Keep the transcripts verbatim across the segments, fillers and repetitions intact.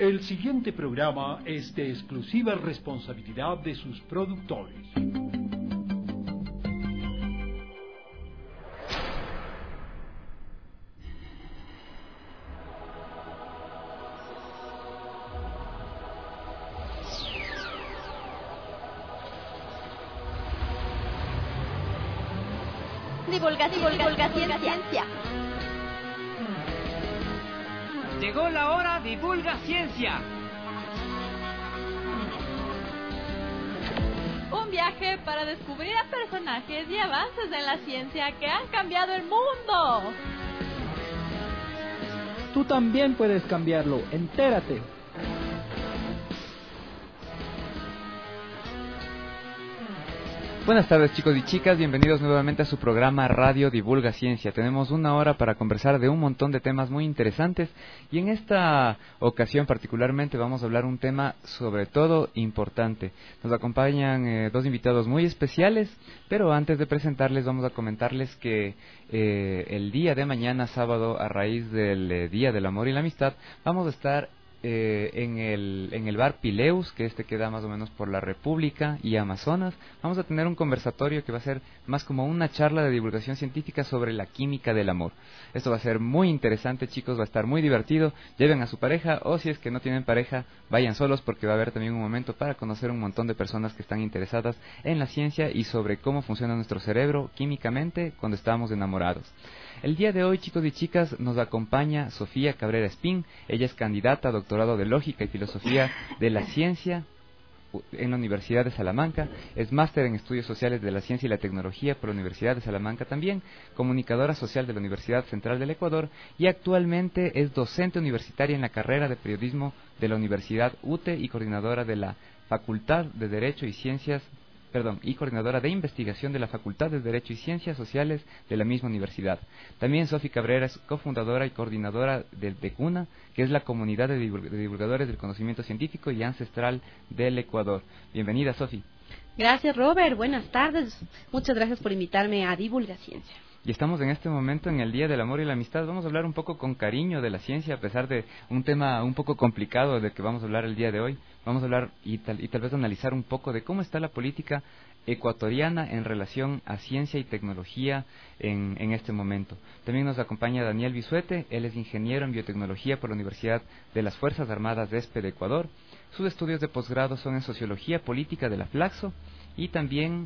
El siguiente programa es de exclusiva responsabilidad de sus productores. Divulgación, divulgación, ciencia. Llegó la hora, divulga ciencia. Un viaje para descubrir a personajes y avances de la ciencia que han cambiado el mundo. Tú también puedes cambiarlo, entérate. Buenas tardes, chicos y chicas, bienvenidos nuevamente a su programa Radio Divulga Ciencia. Tenemos una hora para conversar de un montón de temas muy interesantes y en esta ocasión particularmente vamos a hablar un tema sobre todo importante. Nos acompañan eh, dos invitados muy especiales, pero antes de presentarles vamos a comentarles que eh, el día de mañana, sábado, a raíz del eh, Día del Amor y la Amistad, vamos a estar Eh, en el en el bar Pileus, que este queda más o menos por la República y Amazonas. Vamos a tener un conversatorio que va a ser más como una charla de divulgación científica sobre la química del amor. Esto va a ser muy interesante, chicos, va a estar muy divertido. Lleven a su pareja, o si es que no tienen pareja, vayan solos, porque va a haber también un momento para conocer un montón de personas que están interesadas en la ciencia y sobre cómo funciona nuestro cerebro químicamente cuando estamos enamorados. El día de hoy, chicos y chicas, nos acompaña Sofía Cabrera Espín. Ella es candidata a doctorado de Lógica y Filosofía de la Ciencia en la Universidad de Salamanca, es máster en Estudios Sociales de la Ciencia y la Tecnología por la Universidad de Salamanca también, comunicadora social de la Universidad Central del Ecuador y actualmente es docente universitaria en la carrera de Periodismo de la Universidad U T E y coordinadora de la Facultad de Derecho y Ciencias Perdón, y coordinadora de investigación de la Facultad de Derecho y Ciencias Sociales de la misma universidad. También Sofía Cabrera es cofundadora y coordinadora del DECUNA, que es la comunidad de divulgadores del conocimiento científico y ancestral del Ecuador. Bienvenida, Sofía. Gracias, Robert. Buenas tardes. Muchas gracias por invitarme a Divulga Ciencia. Y estamos en este momento en el Día del Amor y la Amistad. Vamos a hablar un poco con cariño de la ciencia, a pesar de un tema un poco complicado del que vamos a hablar el día de hoy. Vamos a hablar y tal, y tal vez analizar un poco de cómo está la política ecuatoriana en relación a ciencia y tecnología en, en este momento. También nos acompaña Daniel Bisuete. Él es ingeniero en biotecnología por la Universidad de las Fuerzas Armadas de ESPE de Ecuador. Sus estudios de posgrado son en Sociología Política de la Flaxo y también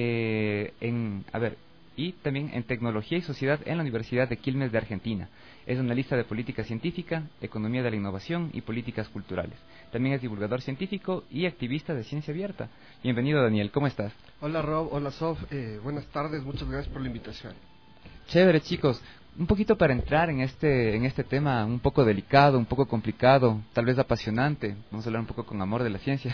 eh, en... a ver... y también en Tecnología y Sociedad en la Universidad de Quilmes de Argentina. Es analista de política científica, economía de la innovación y políticas culturales. También es divulgador científico y activista de ciencia abierta. Bienvenido, Daniel, ¿cómo estás? Hola, Rob, hola, Sof, eh, buenas tardes, muchas gracias por la invitación. Chévere, chicos. Un poquito para entrar en este en este tema un poco delicado, un poco complicado, tal vez apasionante. Vamos a hablar un poco con amor de la ciencia.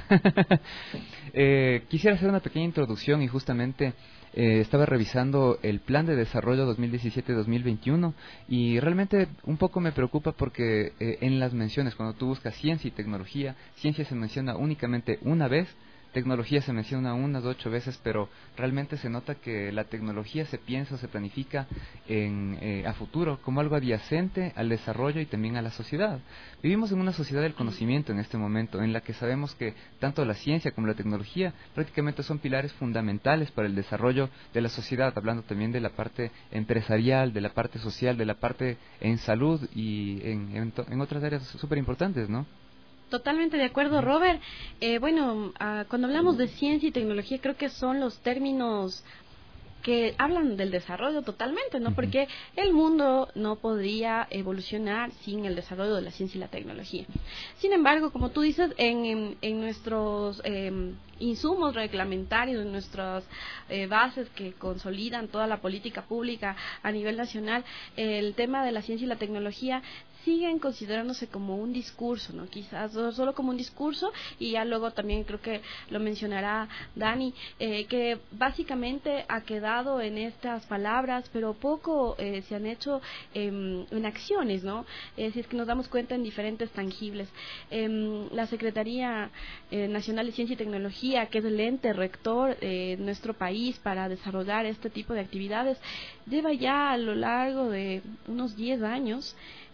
eh, quisiera hacer una pequeña introducción y justamente eh, estaba revisando el Plan de Desarrollo dos mil diecisiete dos mil veintiuno y realmente un poco me preocupa porque eh, en las menciones, cuando tú buscas ciencia y tecnología, ciencia se menciona únicamente una vez, tecnología se menciona unas ocho veces, pero realmente se nota que la tecnología se piensa o se planifica en, eh, a futuro como algo adyacente al desarrollo y también a la sociedad. Vivimos en una sociedad del conocimiento en este momento, en la que sabemos que tanto la ciencia como la tecnología prácticamente son pilares fundamentales para el desarrollo de la sociedad, hablando también de la parte empresarial, de la parte social, de la parte en salud y en, en, en otras áreas súper importantes, ¿no? Totalmente de acuerdo, Robert. Eh, bueno, uh, cuando hablamos de ciencia y tecnología, creo que son los términos que hablan del desarrollo totalmente, ¿no? Porque el mundo no podría evolucionar sin el desarrollo de la ciencia y la tecnología. Sin embargo, como tú dices, en, en, en nuestros eh, insumos reglamentarios, en nuestras eh, bases que consolidan toda la política pública a nivel nacional, eh, el tema de la ciencia y la tecnología siguen considerándose como un discurso, ¿no? Quizás solo como un discurso, y ya luego también creo que lo mencionará Dani, eh, que básicamente ha quedado en estas palabras, pero poco eh, se han hecho eh, en acciones, ¿no? Eh, si es que nos damos cuenta en diferentes tangibles. Eh, la Secretaría eh, Nacional de Ciencia y Tecnología, que es el ente rector de nuestro país para desarrollar este tipo de actividades, lleva ya a lo largo de unos diez años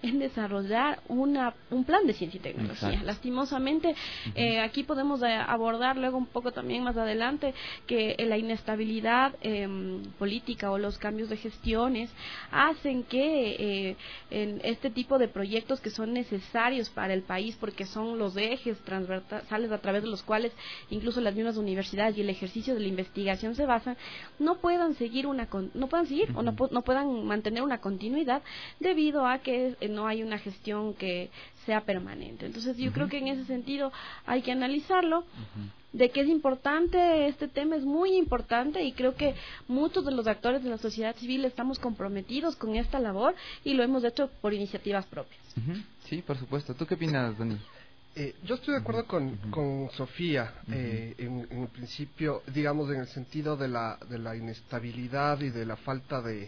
en desarrollar una un plan de ciencia y tecnología. Exacto. Lastimosamente, uh-huh. eh, aquí podemos eh, abordar luego un poco también más adelante que eh, la inestabilidad eh, política o los cambios de gestiones hacen que eh, en este tipo de proyectos que son necesarios para el país, porque son los ejes transversales a través de los cuales incluso las mismas universidades y el ejercicio de la investigación se basan, no puedan seguir una no puedan seguir uh-huh. o no, no puedan mantener una continuidad debido a que eh, no hay una gestión que sea permanente. Entonces yo uh-huh. creo que en ese sentido hay que analizarlo. Uh-huh. De que es importante, este tema es muy importante y creo que muchos de los actores de la sociedad civil estamos comprometidos con esta labor y lo hemos hecho por iniciativas propias. Uh-huh. Sí, por supuesto. ¿Tú qué opinas, Dani? Eh, yo estoy de acuerdo con, uh-huh. con Sofía, uh-huh. eh, en, en el principio, digamos, en el sentido de la, de la inestabilidad y de la falta de,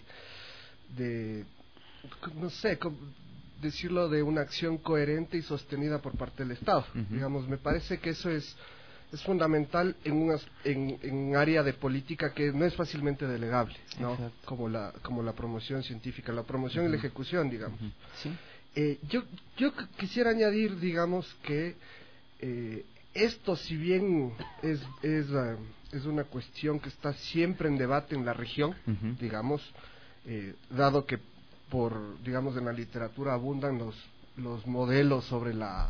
de no sé, com- decirlo, de una acción coherente y sostenida por parte del Estado. Uh-huh. Digamos, me parece que eso es es fundamental en un en, en un área de política que no es fácilmente delegable, ¿no? Exacto. como la como la promoción científica, la promoción uh-huh. y la ejecución, digamos. Uh-huh. ¿Sí? eh, yo yo quisiera añadir, digamos, que eh, esto, si bien es es uh, es una cuestión que está siempre en debate en la región, uh-huh. digamos, eh, dado que por digamos en la literatura abundan los los modelos sobre la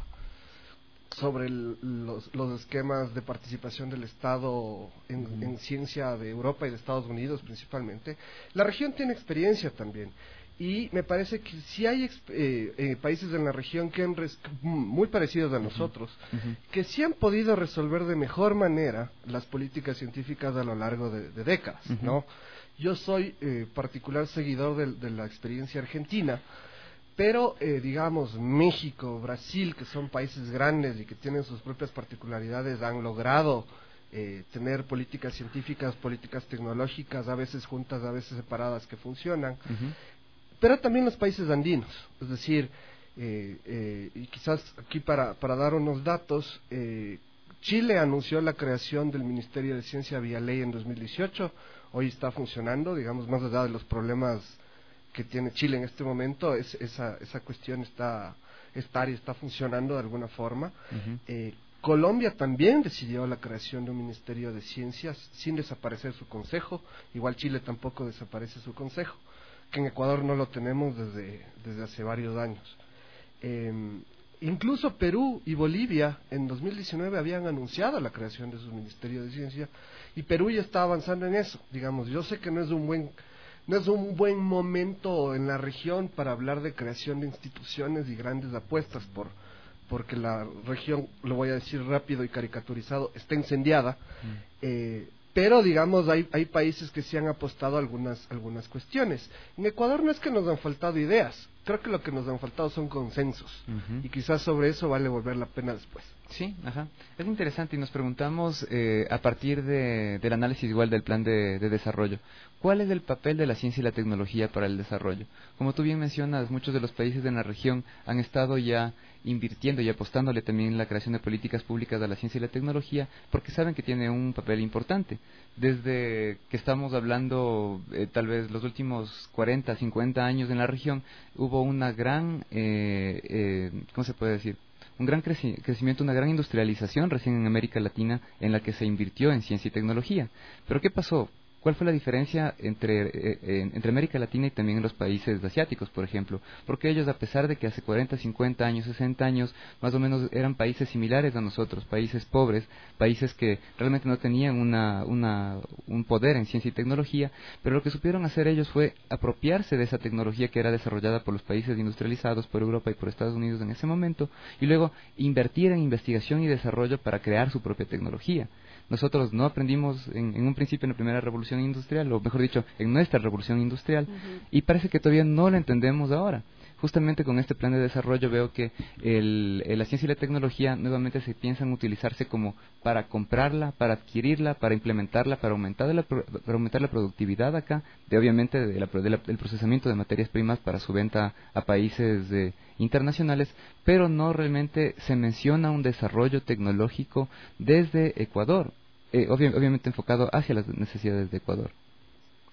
sobre el, los, los esquemas de participación del Estado en, uh-huh. en ciencia de Europa y de Estados Unidos principalmente. La región tiene experiencia también y me parece que si hay exp- eh, eh, países en la región que han res- muy parecidos a nosotros, uh-huh. que sí han podido resolver de mejor manera las políticas científicas a lo largo de, de décadas, uh-huh. ¿no? Yo soy eh, particular seguidor de, de la experiencia argentina, pero, eh, digamos, México, Brasil, que son países grandes y que tienen sus propias particularidades, han logrado eh, tener políticas científicas, políticas tecnológicas, a veces juntas, a veces separadas, que funcionan. Uh-huh. Pero también los países andinos, es decir, eh, eh, y quizás aquí para, para dar unos datos, eh, Chile anunció la creación del Ministerio de Ciencia vía ley en dos mil dieciocho, hoy está funcionando, digamos, más allá de los problemas que tiene Chile en este momento, es, esa esa cuestión está está y está funcionando de alguna forma. Uh-huh. Eh, Colombia también decidió la creación de un Ministerio de Ciencias sin desaparecer su consejo, igual Chile tampoco desaparece su consejo, que en Ecuador no lo tenemos desde desde hace varios años. Eh, incluso Perú y Bolivia en dos mil diecinueve habían anunciado la creación de su Ministerio de Ciencia y Perú ya está avanzando en eso, digamos. Yo sé que no es un buen No es un buen momento en la región para hablar de creación de instituciones y grandes apuestas, por porque la región, lo voy a decir rápido y caricaturizado, está incendiada, mm. eh, pero digamos hay hay países que sí han apostado a algunas algunas cuestiones. En Ecuador no es que nos han faltado ideas, creo que lo que nos han faltado son consensos, uh-huh. y quizás sobre eso vale volver la pena después. Sí, ajá. Es interesante y nos preguntamos eh, a partir de, del análisis igual del plan de, de desarrollo, ¿cuál es el papel de la ciencia y la tecnología para el desarrollo? Como tú bien mencionas, muchos de los países de la región han estado ya invirtiendo y apostándole también en la creación de políticas públicas a la ciencia y la tecnología porque saben que tiene un papel importante. Desde que estamos hablando, eh, tal vez los últimos cuarenta, cincuenta años en la región, hubo una gran, eh, eh, ¿cómo se puede decir? un gran creci- crecimiento, una gran industrialización recién en América Latina en la que se invirtió en ciencia y tecnología. ¿Pero qué pasó? ¿Cuál fue la diferencia entre, eh, eh, entre América Latina y también en los países asiáticos, por ejemplo? Porque ellos, a pesar de que hace cuarenta, cincuenta años, sesenta años, más o menos eran países similares a nosotros, países pobres, países que realmente no tenían una, una, un poder en ciencia y tecnología, pero lo que supieron hacer ellos fue apropiarse de esa tecnología que era desarrollada por los países industrializados, por Europa y por Estados Unidos en ese momento, y luego invertir en investigación y desarrollo para crear su propia tecnología. Nosotros no aprendimos en, en un principio en la primera revolución industrial, o mejor dicho, en nuestra revolución industrial, uh-huh. y parece que todavía no lo entendemos ahora. Justamente con este plan de desarrollo veo que el, el, la ciencia y la tecnología nuevamente se piensan utilizarse como para comprarla, para adquirirla, para implementarla, para aumentar la, para aumentar la productividad acá, de obviamente de la, de la, del procesamiento de materias primas para su venta a países de, internacionales, pero no realmente se menciona un desarrollo tecnológico desde Ecuador, eh, obvi- obviamente enfocado hacia las necesidades de Ecuador.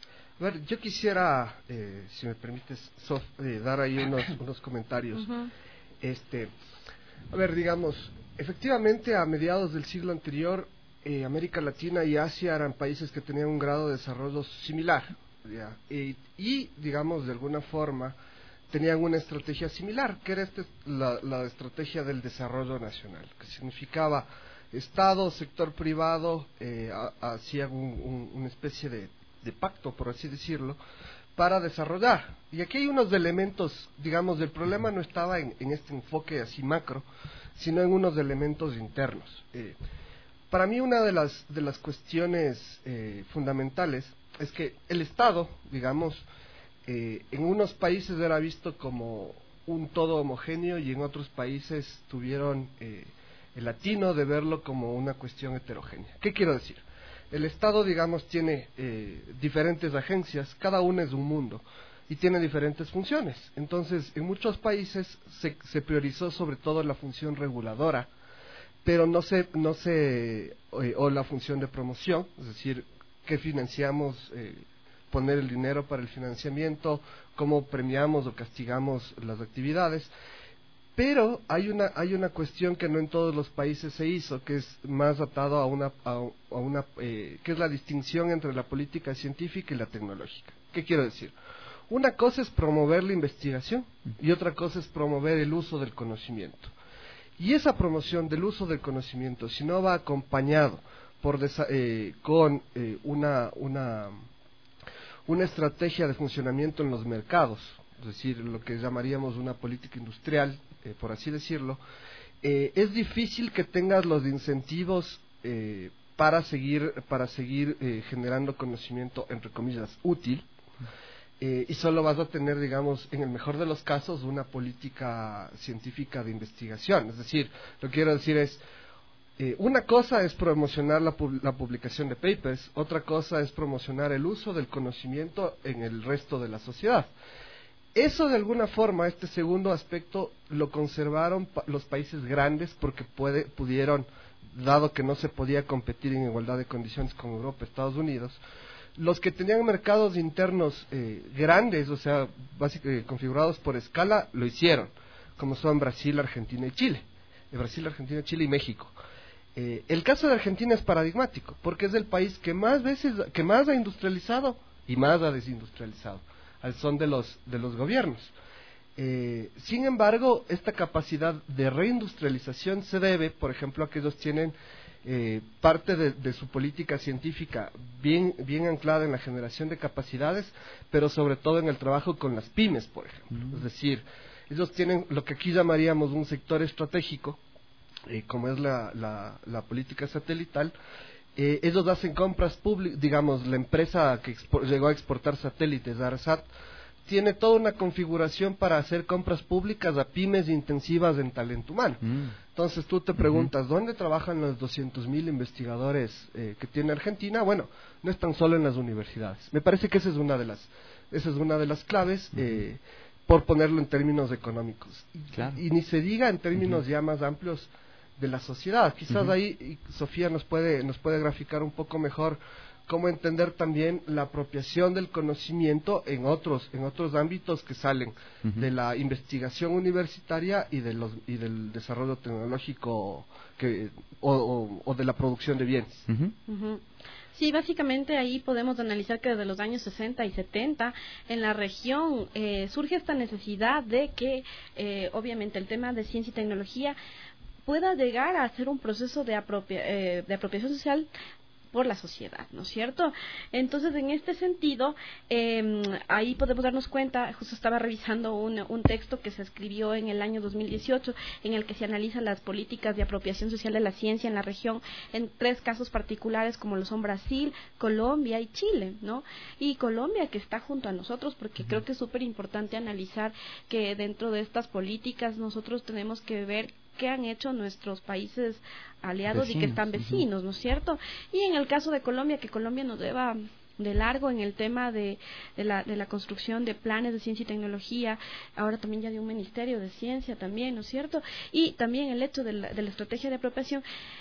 A ver, yo quisiera, eh, si me permites, Sof, eh, dar ahí unos, unos comentarios. Uh-huh. Este, a ver, digamos, efectivamente a mediados del siglo anterior, eh, América Latina y Asia eran países que tenían un grado de desarrollo similar, ¿ya? Y, y, digamos, de alguna forma, tenían una estrategia similar, que era este, la, la estrategia del desarrollo nacional, que significaba Estado, sector privado, eh, hacían un, un, una especie de, de pacto, por así decirlo, para desarrollar. Y aquí hay unos elementos, digamos, el problema no estaba en, en este enfoque así macro, sino en unos elementos internos. Eh, para mí una de las, de las cuestiones eh, fundamentales es que el Estado, digamos, eh, en unos países era visto como un todo homogéneo y en otros países tuvieron eh, el atino de verlo como una cuestión heterogénea. ¿Qué quiero decir? El Estado, digamos, tiene eh, diferentes agencias, cada una es un mundo y tiene diferentes funciones. Entonces, en muchos países se, se priorizó sobre todo la función reguladora, pero no se, no se eh, o la función de promoción, es decir, qué financiamos, eh, poner el dinero para el financiamiento, cómo premiamos o castigamos las actividades. Pero hay una hay una cuestión que no en todos los países se hizo, que es más atado a una a, a una eh, que es la distinción entre la política científica y la tecnológica. ¿Qué quiero decir? Una cosa es promover la investigación y otra cosa es promover el uso del conocimiento. Y esa promoción del uso del conocimiento, si no va acompañado por desa, eh, con eh, una una una estrategia de funcionamiento en los mercados, es decir, lo que llamaríamos una política industrial, eh, por así decirlo, eh, es difícil que tengas los incentivos eh, para seguir para seguir eh, generando conocimiento, entre comillas, útil, eh, y solo vas a tener, digamos, en el mejor de los casos, una política científica de investigación. Es decir, lo que quiero decir es, Eh, una cosa es promocionar la, pub la publicación de papers, otra cosa es promocionar el uso del conocimiento en el resto de la sociedad. Eso, de alguna forma, este segundo aspecto lo conservaron pa los países grandes porque puede, pudieron, dado que no se podía competir en igualdad de condiciones con Europa, Estados Unidos. Los que tenían mercados internos eh, grandes, o sea, básicamente configurados por escala, lo hicieron, como son Brasil, Argentina y Chile. Eh, Brasil, Argentina, Chile y México. Eh, el caso de Argentina es paradigmático, porque es el país que más veces, que más ha industrializado y más ha desindustrializado, al son de los, de los gobiernos. Eh, sin embargo, esta capacidad de reindustrialización se debe, por ejemplo, a que ellos tienen eh, parte de, de su política científica bien, bien anclada en la generación de capacidades, pero sobre todo en el trabajo con las pymes, por ejemplo. Mm. Es decir, ellos tienen lo que aquí llamaríamos un sector estratégico, Eh, como es la, la, la política satelital. Eh, ellos hacen compras públicas, digamos, la empresa que llegó a exportar satélites, ARSAT, tiene toda una configuración para hacer compras públicas a pymes intensivas en talento humano. Mm. Entonces tú te preguntas, uh-huh. ¿dónde trabajan los doscientos mil investigadores eh, que tiene Argentina? Bueno, no están solo en las universidades. Me parece que esa es una de las, esa es una de las claves, uh-huh. eh, por ponerlo en términos económicos. Claro. Y, y ni se diga en términos uh-huh. ya más amplios de la sociedad. Quizás uh-huh. ahí Sofía nos puede nos puede graficar un poco mejor cómo entender también la apropiación del conocimiento en otros en otros ámbitos que salen uh-huh. de la investigación universitaria y de los y del desarrollo tecnológico que o, o, o de la producción de bienes. Uh-huh. Uh-huh. Sí, básicamente ahí podemos analizar que desde los años sesenta y setenta en la región eh, surge esta necesidad de que eh, obviamente el tema de ciencia y tecnología pueda llegar a ser un proceso de, apropia, eh, de apropiación social por la sociedad, ¿no es cierto? Entonces, en este sentido, eh, ahí podemos darnos cuenta, justo estaba revisando un, un texto que se escribió en el año dos mil dieciocho, en el que se analizan las políticas de apropiación social de la ciencia en la región, en tres casos particulares, como lo son Brasil, Colombia y Chile, ¿no? Y Colombia, que está junto a nosotros, porque creo que es súper importante analizar que dentro de estas políticas nosotros tenemos que ver qué han hecho nuestros países aliados vecinos, y que están vecinos, uh-huh. ¿no es cierto? Y en el caso de Colombia, que Colombia nos lleva de largo en el tema de, de, la, de la construcción de planes de ciencia y tecnología, ahora también ya de un ministerio de ciencia también, ¿no es cierto? Y también el hecho de la, de la estrategia de apropiación.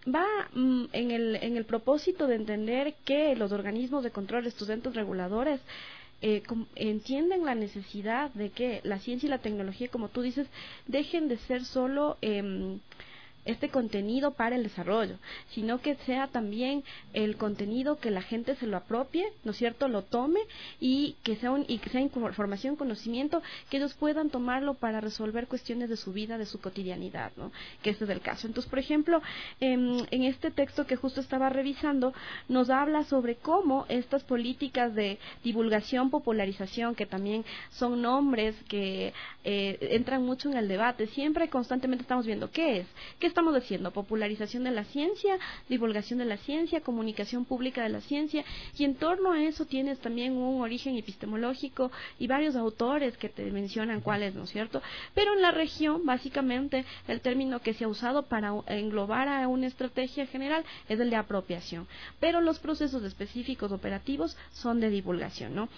va mm, en el en el propósito de entender que los organismos de control, estos entes reguladores, eh, com, entienden la necesidad de que la ciencia y la tecnología, como tú dices, dejen de ser solo eh, este contenido para el desarrollo, sino que sea también el contenido que la gente se lo apropie, ¿no es cierto?, lo tome y que sea un, y que sea información, conocimiento, que ellos puedan tomarlo para resolver cuestiones de su vida, de su cotidianidad, ¿no?, que ese es el caso. Entonces, por ejemplo, en, en este texto que justo estaba revisando, nos habla sobre cómo estas políticas de divulgación, popularización, que también son nombres que eh, entran mucho en el debate, siempre constantemente estamos viendo qué es, qué estamos diciendo, popularización de la ciencia, divulgación de la ciencia, comunicación pública de la ciencia, y en torno a eso tienes también un origen epistemológico y varios autores que te mencionan cuáles, ¿no es cierto? Pero en la región, básicamente, el término que se ha usado para englobar a una estrategia general es el de apropiación, pero los procesos específicos operativos son de divulgación, ¿no?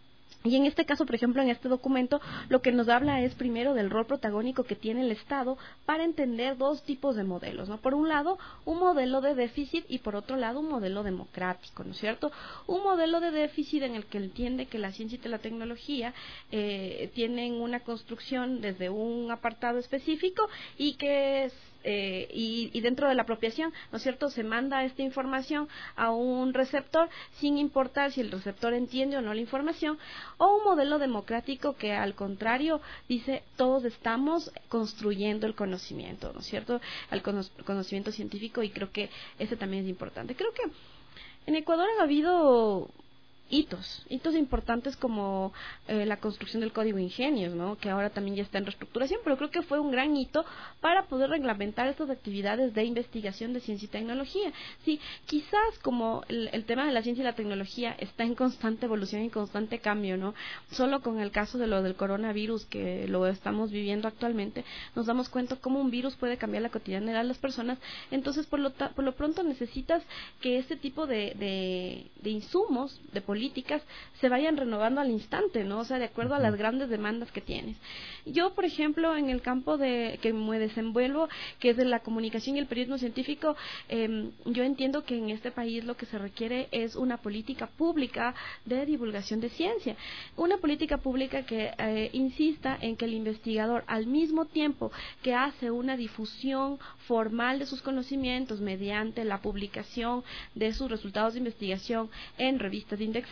Y en este caso, por ejemplo, en este documento, lo que nos habla es primero del rol protagónico que tiene el Estado para entender dos tipos de modelos, ¿no? Por un lado, un modelo de déficit y por otro lado, un modelo democrático, ¿no es cierto? Un modelo de déficit en el que entiende que la ciencia y la tecnología eh, tienen una construcción desde un apartado específico y que es Eh, y, y dentro de la apropiación, ¿no es cierto?, se manda esta información a un receptor sin importar si el receptor entiende o no la información, o un modelo democrático que al contrario dice todos estamos construyendo el conocimiento, ¿no es cierto?, el cono- conocimiento científico, y creo que ese también es importante. Creo que en Ecuador ha habido hitos, hitos importantes como eh, la construcción del Código Ingenios, ¿no?, que ahora también ya está en reestructuración, pero creo que fue un gran hito para poder reglamentar estas actividades de investigación de ciencia y tecnología. Sí, quizás como el, el tema de la ciencia y la tecnología está en constante evolución y constante cambio, ¿no?, solo con el caso de lo del coronavirus que lo estamos viviendo actualmente, nos damos cuenta cómo un virus puede cambiar la cotidianidad de las personas. Entonces, por lo, ta- por lo pronto necesitas que este tipo de, de, de insumos, de políticas se vayan renovando al instante, ¿no? O sea, de acuerdo a las grandes demandas que tienes. Yo, por ejemplo, en el campo de que me desenvuelvo, que es de la comunicación y el periodismo científico, eh, yo entiendo que en este país lo que se requiere es una política pública de divulgación de ciencia, una política pública que eh, insista en que el investigador, al mismo tiempo que hace una difusión formal de sus conocimientos mediante la publicación de sus resultados de investigación en revistas indexadas,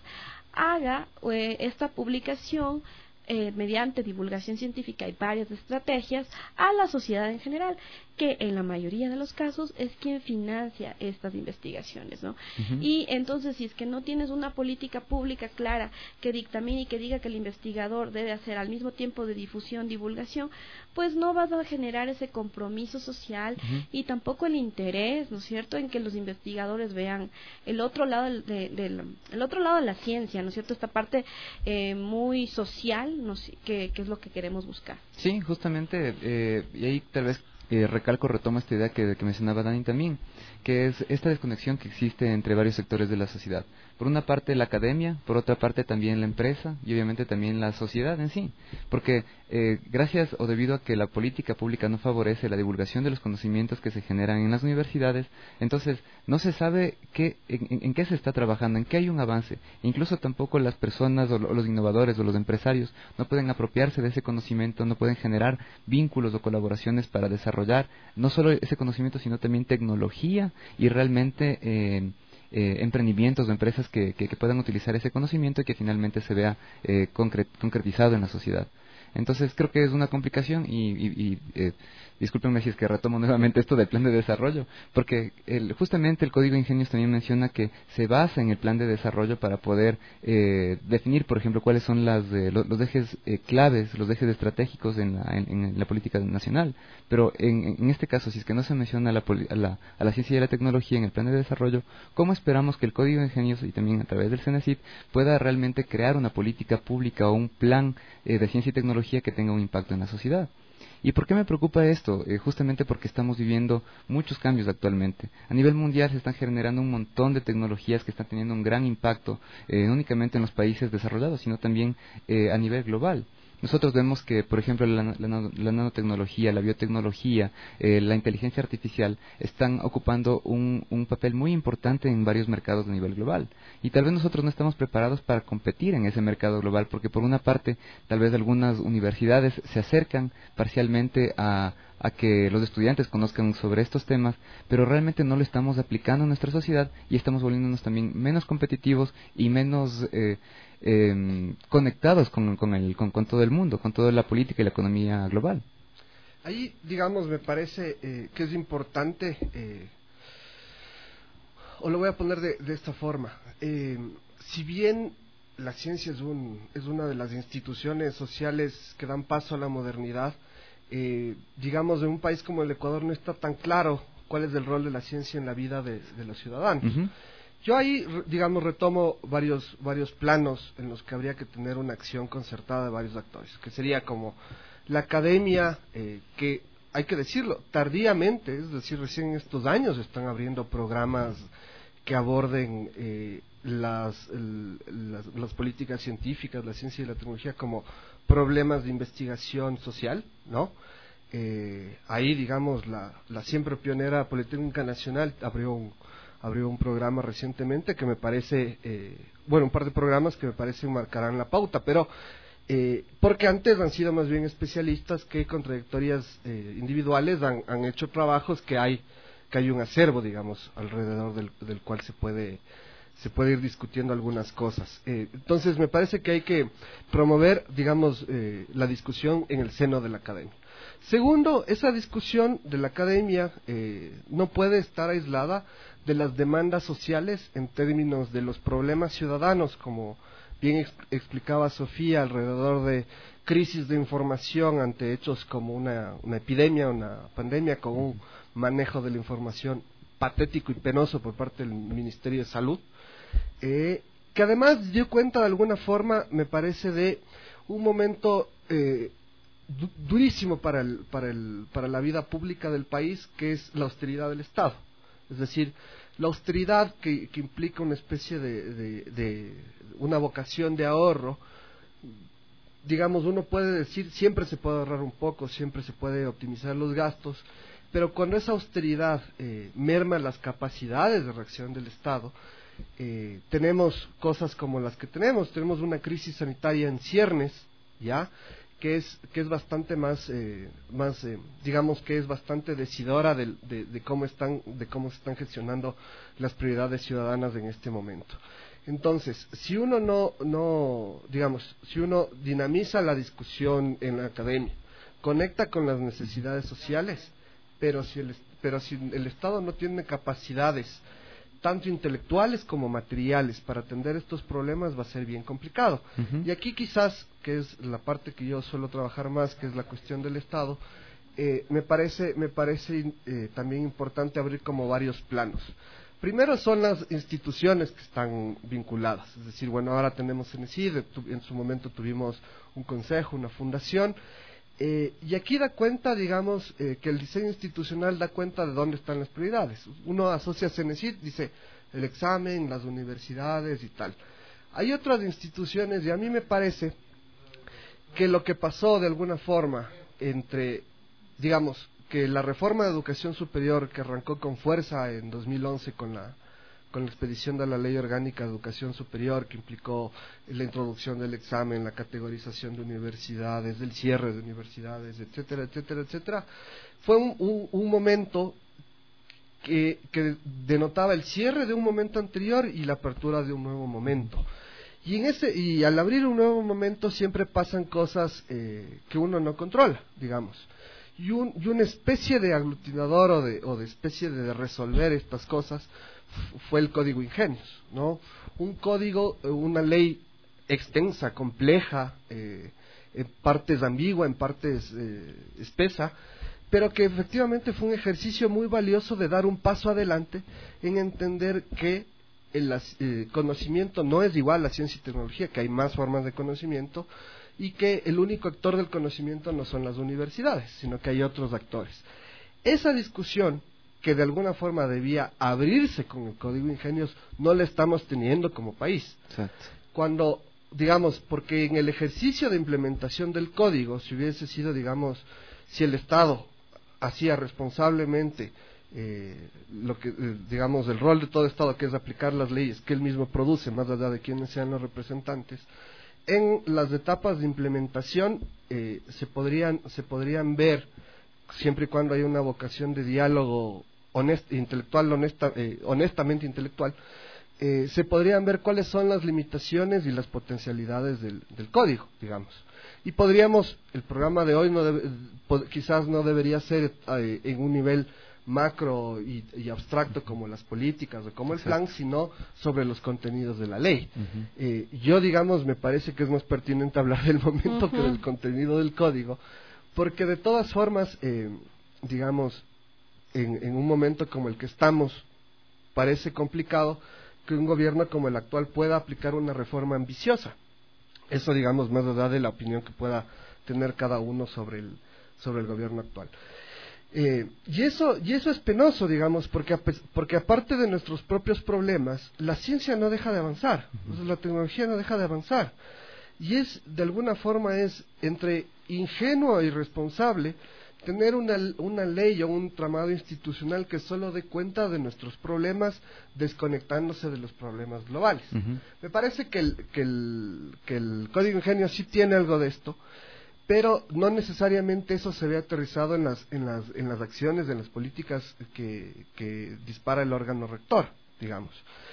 haga eh, esta publicación eh, mediante divulgación científica y varias estrategias a la sociedad en general, que en la mayoría de los casos es quien financia estas investigaciones, ¿no? Uh-huh. Y entonces, si es que no tienes una política pública clara que dictamine y que diga que el investigador debe hacer al mismo tiempo de difusión, divulgación, pues no vas a generar ese compromiso social uh-huh. y tampoco el interés, ¿no es cierto?, en que los investigadores vean el otro lado de, de, de el otro lado de la ciencia, ¿no es cierto?, esta parte eh, muy social, no sé, que, que es lo que queremos buscar. Sí, justamente, eh, y ahí tal vez Eh, recalco, retomo esta idea que, que mencionaba Dani también, que es esta desconexión que existe entre varios sectores de la sociedad. Por una parte la academia, por otra parte también la empresa y obviamente también la sociedad en sí. Porque eh, gracias o debido a que la política pública no favorece la divulgación de los conocimientos que se generan en las universidades, entonces no se sabe qué, en, en qué se está trabajando, en qué hay un avance. Incluso tampoco las personas o los innovadores o los empresarios no pueden apropiarse de ese conocimiento, no pueden generar vínculos o colaboraciones para desarrollar no solo ese conocimiento, sino también tecnología y realmente eh, eh, emprendimientos o empresas que, que, que puedan utilizar ese conocimiento y que finalmente se vea eh, concret, concretizado en la sociedad. Entonces creo que es una complicación y, y, y eh, discúlpenme si es que retomo nuevamente esto del plan de desarrollo, porque el, justamente el Código Ingenios también menciona que se basa en el plan de desarrollo para poder eh, definir, por ejemplo, cuáles son las, eh, los, los ejes eh, claves, los ejes estratégicos en la, en, en la política nacional. Pero en, en este caso, si es que no se menciona a la, a, la, a la ciencia y a la tecnología en el plan de desarrollo, ¿cómo esperamos que el Código Ingenios y también a través del CENESID pueda realmente crear una política pública o un plan eh, de ciencia y tecnología que tenga un impacto en la sociedad? ¿Y por qué me preocupa esto? Eh, justamente porque estamos viviendo muchos cambios actualmente. A nivel mundial se están generando un montón de tecnologías que están teniendo un gran impacto, eh, no únicamente en los países desarrollados, sino también eh, a nivel global. nosotros vemos que, por ejemplo, la, la, la nanotecnología, la biotecnología, eh, la inteligencia artificial están ocupando un, un papel muy importante en varios mercados a nivel global. Y tal vez nosotros no estamos preparados para competir en ese mercado global, porque por una parte, tal vez algunas universidades se acercan parcialmente a a que los estudiantes conozcan sobre estos temas, pero realmente no lo estamos aplicando en nuestra sociedad y estamos volviéndonos también menos competitivos y menos eh, eh, conectados con, con, el, con, con todo el mundo, con toda la política y la economía global. Ahí, digamos, me parece eh, que es importante, eh, o lo voy a poner de, de esta forma, eh, si bien la ciencia es, un, es una de las instituciones sociales que dan paso a la modernidad, Eh, digamos, en un país como el Ecuador no está tan claro cuál es el rol de la ciencia en la vida de, de los ciudadanos. Uh-huh. Yo ahí, digamos, retomo varios varios planos en los que habría que tener una acción concertada de varios actores, que sería como la academia, eh, que hay que decirlo, tardíamente, es decir, recién en estos años están abriendo programas que aborden eh, las, el, las, las políticas científicas, la ciencia y la tecnología como problemas de investigación social, ¿no? Eh, ahí, digamos, la, la siempre pionera Politécnica Nacional abrió un, abrió un programa recientemente que me parece, eh, bueno, un par de programas que me parece marcarán la pauta, pero eh, porque antes han sido más bien especialistas que con trayectorias eh, individuales han, han hecho trabajos que hay, que hay un acervo, digamos, alrededor del, del cual se puede se puede ir discutiendo algunas cosas. Eh, entonces, me parece que hay que promover, digamos, eh, la discusión en el seno de la academia. Segundo, esa discusión de la academia eh, no puede estar aislada de las demandas sociales en términos de los problemas ciudadanos, como bien ex explicaba Sofía, alrededor de crisis de información ante hechos como una, una epidemia, una pandemia, con un manejo de la información patético y penoso por parte del Ministerio de Salud. Eh, que además dio cuenta de alguna forma, me parece, de un momento eh, du durísimo para, el, para, el, para la vida pública del país, que es la austeridad del Estado. Es decir, la austeridad que, que implica una especie de, de, de una vocación de ahorro. Digamos, uno puede decir, siempre se puede ahorrar un poco, siempre se puede optimizar los gastos, pero cuando esa austeridad eh, merma las capacidades de reacción del Estado, Eh, tenemos cosas como las que tenemos. Tenemos una crisis sanitaria en ciernes, ya, que es que es bastante más, eh, más eh, digamos que es bastante decidora de, de, de cómo están de cómo se están gestionando las prioridades ciudadanas en este momento. Entonces, si uno no no digamos, si uno dinamiza la discusión en la academia, conecta con las necesidades sociales, pero si el pero si el Estado no tiene capacidades tanto intelectuales como materiales para atender estos problemas, va a ser bien complicado. Uh-huh. Y aquí quizás, que es la parte que yo suelo trabajar más, que es la cuestión del Estado, eh, me parece, me parece eh, también importante abrir como varios planos. Primero son las instituciones que están vinculadas, es decir, bueno, ahora tenemos CENESID, en su momento tuvimos un consejo, una fundación, eh, y aquí da cuenta, digamos, eh, que el diseño institucional da cuenta de dónde están las prioridades. Uno asocia CENESID, dice el examen, las universidades y tal. Hay otras instituciones, y a mí me parece que lo que pasó de alguna forma entre, digamos, que la reforma de educación superior que arrancó con fuerza en dos mil once con la con la expedición de la Ley Orgánica de Educación Superior, que implicó la introducción del examen, la categorización de universidades, el cierre de universidades, etcétera, etcétera, etcétera, fue un, un, un momento que, que denotaba el cierre de un momento anterior y la apertura de un nuevo momento. Y en ese y al abrir un nuevo momento siempre pasan cosas eh, que uno no controla, digamos. Y, un, y una especie de aglutinador o de, o de especie de resolver estas cosas fue el Código Ingenios, ¿no? Un código, una ley extensa, compleja, eh, en partes ambigua, en partes eh, espesa, pero que efectivamente fue un ejercicio muy valioso de dar un paso adelante en entender que el eh, conocimiento no es igual a ciencia y tecnología, que hay más formas de conocimiento, y que el único actor del conocimiento no son las universidades, sino que hay otros actores. Esa discusión, que de alguna forma debía abrirse con el Código Ingenios, no la estamos teniendo como país. Exacto. Cuando digamos, porque en el ejercicio de implementación del código, si hubiese sido, digamos, si el Estado hacía responsablemente eh, lo que, eh, digamos, el rol de todo Estado, que es aplicar las leyes que él mismo produce, más allá de quienes sean los representantes, en las etapas de implementación eh, se podrían se podrían ver, siempre y cuando haya una vocación de diálogo honest, intelectual, honesta, eh, honestamente intelectual, eh, se podrían ver cuáles son las limitaciones y las potencialidades del, del código, digamos. Y podríamos, el programa de hoy no debe, quizás no debería ser eh, en un nivel macro y, y abstracto como las políticas o como el plan, sino sobre los contenidos de la ley. Uh-huh. Eh, yo, digamos, me parece que es más pertinente hablar del momento uh-huh. que del contenido del código, porque de todas formas, eh, digamos, en, en un momento como el que estamos, parece complicado que un gobierno como el actual pueda aplicar una reforma ambiciosa. Eso, digamos, más allá de la opinión que pueda tener cada uno sobre el, sobre el gobierno actual. Eh, y eso y eso es penoso, digamos, porque, porque aparte de nuestros propios problemas, la ciencia no deja de avanzar, uh-huh. la tecnología no deja de avanzar. Y es, de alguna forma, es entre ingenuo e irresponsable tener una, una ley o un tramado institucional que solo dé cuenta de nuestros problemas desconectándose de los problemas globales. Uh-huh. Me parece que el, que, el, que el Código Ingenio sí tiene algo de esto, pero no necesariamente eso se ve aterrizado en las, en las, en las acciones, en las políticas que, que dispara el órgano rector, digamos.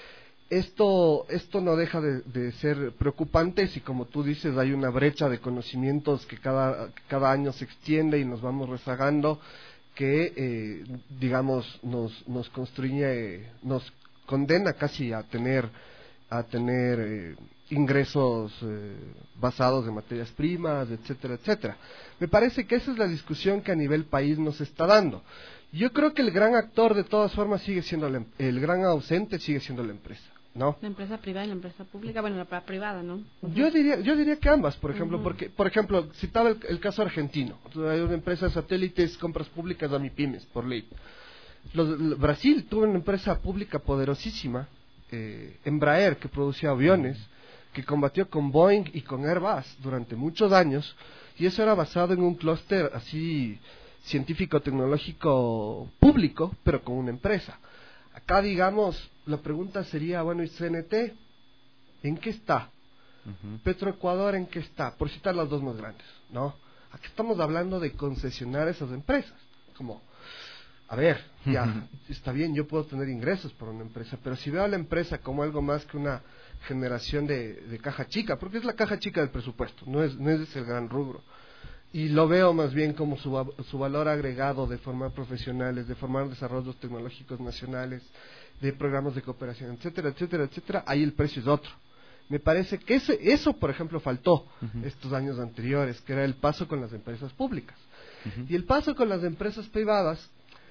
Esto, esto no deja de, de ser preocupante si, como tú dices, hay una brecha de conocimientos que cada, cada año se extiende y nos vamos rezagando, que, eh, digamos, nos, nos construye, nos condena casi a tener, a tener eh, ingresos eh, basados en materias primas, etcétera, etcétera. Me parece que esa es la discusión que a nivel país nos está dando. Yo creo que el gran actor, de todas formas, sigue siendo la, el gran ausente sigue siendo la empresa. ¿No? La empresa privada y la empresa pública, bueno, la privada, ¿no? Uh-huh. Yo diría, yo diría que ambas, por ejemplo, uh-huh. porque, por ejemplo, citaba el, el caso argentino. Hay una empresa de satélites, compras públicas a MIPYMES, por ley. Los, Brasil tuvo una empresa pública poderosísima, eh, Embraer, que producía aviones, que combatió con Boeing y con Airbus durante muchos años, y eso era basado en un clúster así científico-tecnológico público, pero con una empresa. Acá, digamos, la pregunta sería, bueno, ¿y C N T? ¿En qué está? Uh-huh. Petroecuador, ¿en qué está? Por citar las dos más grandes, ¿no? Aquí estamos hablando de concesionar esas empresas. Como, a ver, ya, uh-huh. está bien, yo puedo tener ingresos por una empresa, pero si veo a la empresa como algo más que una generación de, de caja chica, porque es la caja chica del presupuesto, no es, no es ese el gran rubro. Y lo veo más bien como su, su valor agregado de formar profesionales, de formar desarrollos tecnológicos nacionales, de programas de cooperación, etcétera, etcétera, etcétera. Ahí el precio es otro. Me parece que ese, eso, por ejemplo, faltó uh-huh. estos años anteriores, que era el paso con las empresas públicas. Uh-huh. Y el paso con las empresas privadas,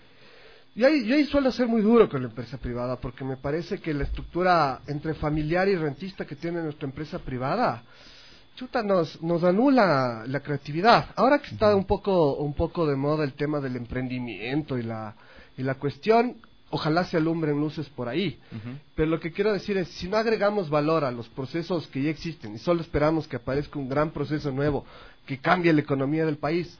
yo ahí, yo ahí suelo ser muy duro con la empresa privada, porque me parece que la estructura entre familiar y rentista que tiene nuestra empresa privada, chuta, nos, nos anula la creatividad. Ahora que está un poco, un poco de moda el tema del emprendimiento y la, y la cuestión, ojalá se alumbren luces por ahí. Uh-huh. Pero lo que quiero decir es, si no agregamos valor a los procesos que ya existen y solo esperamos que aparezca un gran proceso nuevo que cambie la economía del país,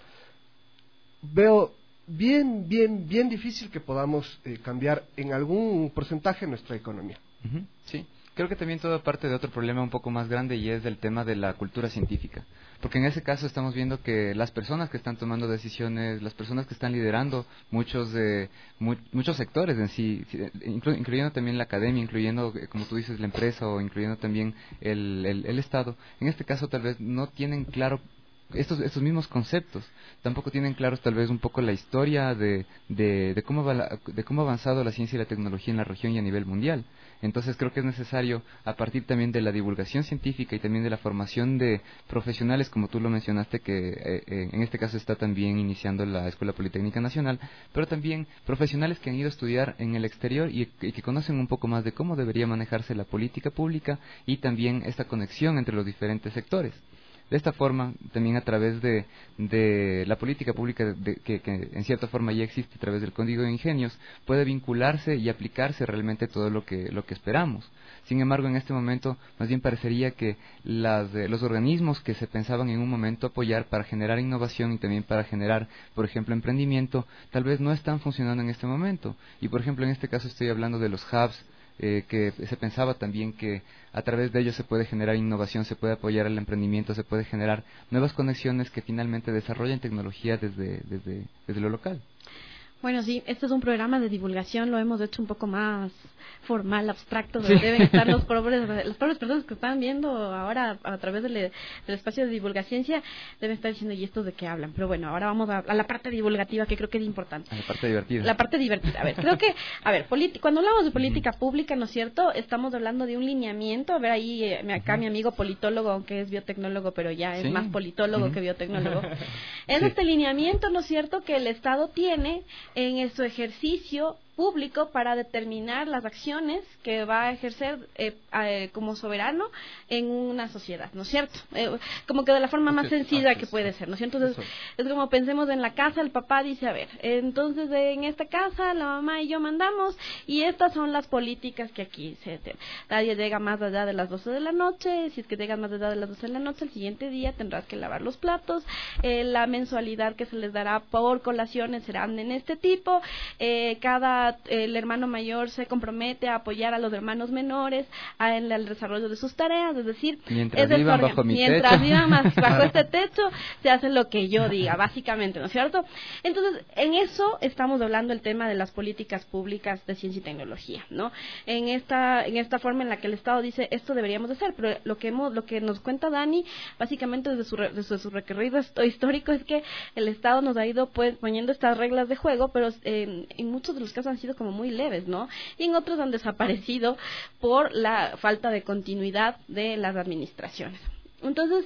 veo bien, bien, bien difícil que podamos eh, cambiar en algún porcentaje nuestra economía. Uh-huh. Sí. Creo que también todo parte de otro problema un poco más grande, y es del tema de la cultura científica. Porque en ese caso estamos viendo que las personas que están tomando decisiones, las personas que están liderando muchos de mu muchos sectores en sí, inclu incluyendo también la academia, incluyendo, como tú dices, la empresa, o incluyendo también el, el, el Estado, en este caso tal vez no tienen claro estos estos mismos conceptos, tampoco tienen claros tal vez un poco la historia de, de, de, cómo, va la, de cómo ha avanzado la ciencia y la tecnología en la región y a nivel mundial. Entonces creo que es necesario, a partir también de la divulgación científica y también de la formación de profesionales, como tú lo mencionaste, que eh, eh, en este caso está también iniciando la Escuela Politécnica Nacional, pero también profesionales que han ido a estudiar en el exterior y, y que conocen un poco más de cómo debería manejarse la política pública y también esta conexión entre los diferentes sectores. De esta forma, también a través de, de la política pública de, que, que en cierta forma ya existe a través del Código de Ingenios, puede vincularse y aplicarse realmente todo lo que, lo que esperamos. Sin embargo, en este momento, más bien parecería que las, eh, los organismos que se pensaban en un momento apoyar para generar innovación y también para generar, por ejemplo, emprendimiento, tal vez no están funcionando en este momento. Y, por ejemplo, en este caso estoy hablando de los hubs, eh, que se pensaba también que a través de ellos se puede generar innovación, se puede apoyar el emprendimiento, se puede generar nuevas conexiones que finalmente desarrollen tecnología desde, desde, desde lo local. Bueno, sí, este es un programa de divulgación, lo hemos hecho un poco más formal, abstracto, Sí. donde deben estar los pobres, las pobres personas que están viendo ahora a través del, del espacio de divulgaciencia, deben estar diciendo, ¿y estos de qué hablan? Pero bueno, ahora vamos a, a la parte divulgativa, que creo que es importante. A la parte divertida. La parte divertida. A ver, creo que, a ver, politi- cuando hablamos de política pública, ¿no es cierto? Estamos hablando de un lineamiento. A ver, ahí, eh, acá mi amigo politólogo, aunque es biotecnólogo, pero ya es Sí. más politólogo Uh-huh. que biotecnólogo. Es Sí. este lineamiento, ¿no es cierto?, que el Estado tiene en su ejercicio público para determinar las acciones que va a ejercer eh, eh, como soberano en una sociedad, ¿no es cierto? Eh, como que de la forma más sencilla que puede ser, ¿no es cierto? Entonces, es como pensemos en la casa, el papá dice, a ver, entonces en esta casa la mamá y yo mandamos y estas son las políticas que aquí se tienen. Nadie llega más allá de las doce de la noche, si es que llegas más allá de las doce de la noche, el siguiente día tendrás que lavar los platos, eh, la mensualidad que se les dará por colaciones serán en este tipo, eh, cada el hermano mayor se compromete a apoyar a los hermanos menores a, en el desarrollo de sus tareas, es decir, mientras es de vivan forma- bajo mi mientras techo. vivan más bajo este techo, se hace lo que yo diga, básicamente, ¿no es cierto? Entonces, en eso estamos hablando el tema de las políticas públicas de ciencia y tecnología, ¿no? En esta en esta forma en la que el Estado dice, esto deberíamos de hacer, pero lo que hemos, lo que nos cuenta Dani, básicamente desde su, re- desde su recorrido hist- histórico, es que el Estado nos ha ido pues poniendo estas reglas de juego, pero eh, en muchos de los casos han sido como muy leves, ¿no? Y en otros han desaparecido por la falta de continuidad de las administraciones. Entonces,